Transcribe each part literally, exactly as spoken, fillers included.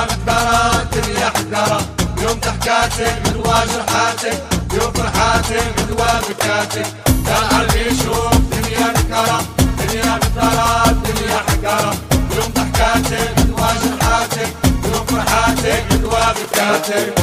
دنيا مقدرة دنيا حقرة، يوم ضحكاتك غدوة جرحاتك، يوم فرحاتك غدوة بكاتك. يا قلبي شوف دنيا مقدرة دنيا مقدرة دنيا حقرة، يوم ضحكاتك غدوة جرحاتك، يوم فرحاتك غدوة بكاتك.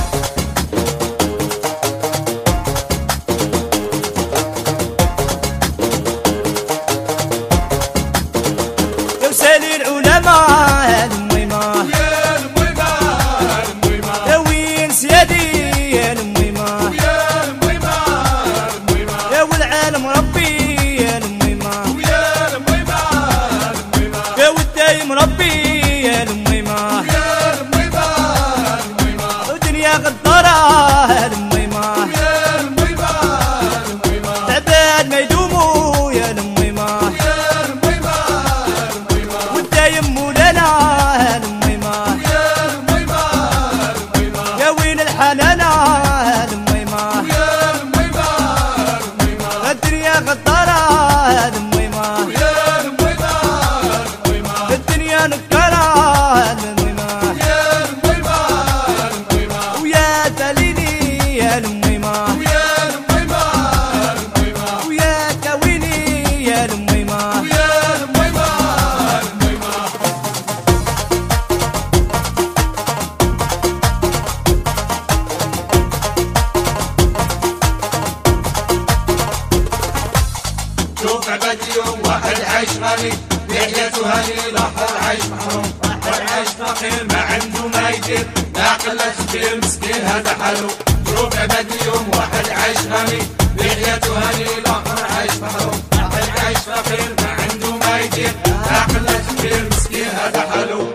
سالي العلماء الميمة يا الميمة الميمة، يا وين سيادي يا الميمة يا الميمة الميمة، يا والعالم ربي يا الميمة يا الميمة الميمة، يا والدايم ربي يا الميمة يا الميمة الميمة، والدنيا غدارة يا الميمة يا الميمة الميمة، تعبان ما يدوموا يا الميمة يا الميمة الميمة، والدايم مولانا يا الميمة يا الميمة الميمة، يا وين الحنانة يا الميمة يا الميمة الميمة، الدنيا غدارة يا الميمة يا الميمة الميمة، الدنيا نكرة يا الميمة يا الميمة الميمة، ويا دليلي يا الميمة يا الميمة الميمة، ويا كويني يا الميمة يا الميمة الميمة. شوف عباد يوم واحد عايش غني لحيته هني لاحظ عايش محروم، واحد عايش فقير ما عنده ما يدير، لا قلة كبير مسكين هذا حلو. شوف عباد يوم واحد عايش غني لحيته هني لاحظ عايش محروم، واحد عايش فقير ما عنده ما يدير، لا قلة كبير مسكين هذا حلو.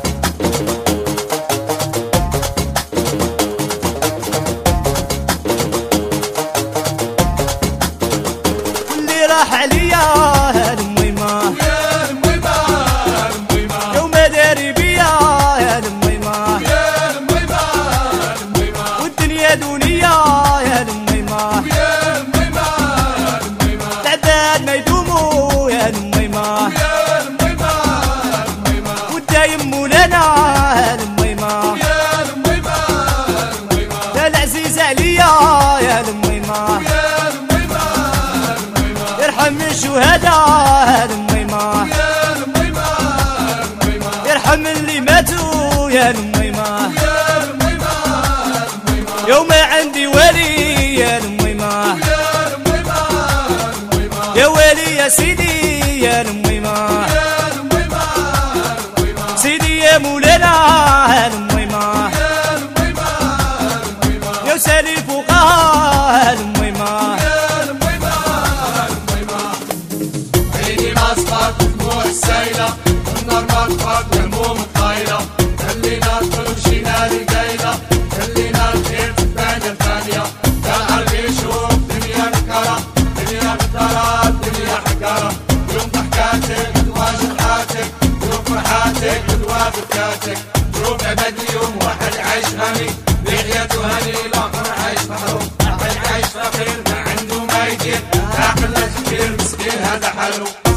واللي راح عليا يا الميمة يا الميمة الميمة، يوم داري بيا يا الميمة يا الميمة الميمة، والدنيا دنيا يا الميمة يا الميمة الميمة، تعبان ما يدوموا يا الميمة يا الميمة الميمة، والدايم مولانا يا الميمة يا الميمة الميمة، يا العزيز عليا يا الميمة يا الميمة الميمة، يرحم الشهداء يا الميمة يا الميمة الميمة، يرحم اللي ماتوا يا الميمة يا الميمة الميمة، يوم عندي ولي يا الميمة يا الميمة الميمة، يا ولي يا سيدي يا الميمة يا الميمة الميمة، سيدي يا مولانا يا الميمة يا الميمة الميمة، يا سالي الفقهاء يا الميمة يا الميمة الميمة. عيني ما صفات دموع السايلة، النار ما طفت الهموم الطايلة، خلينا ندخل ومشينا لقايلة، خلينا الخير في الثانية الثانية. يا قلبي شوف دنيا مكرة دنيا مقدرة دنيا حقرة، يوم ضحكاتك غدوة جرحاتك، يوم فرحاتك غدوة بكاتك. شوف عباد يوم واحد عايش غني لحيته هني لاخر عايش محروم، واحد عايش فقير ما عنده ما يدير، لا قلة كبير مسكين هذا حلو.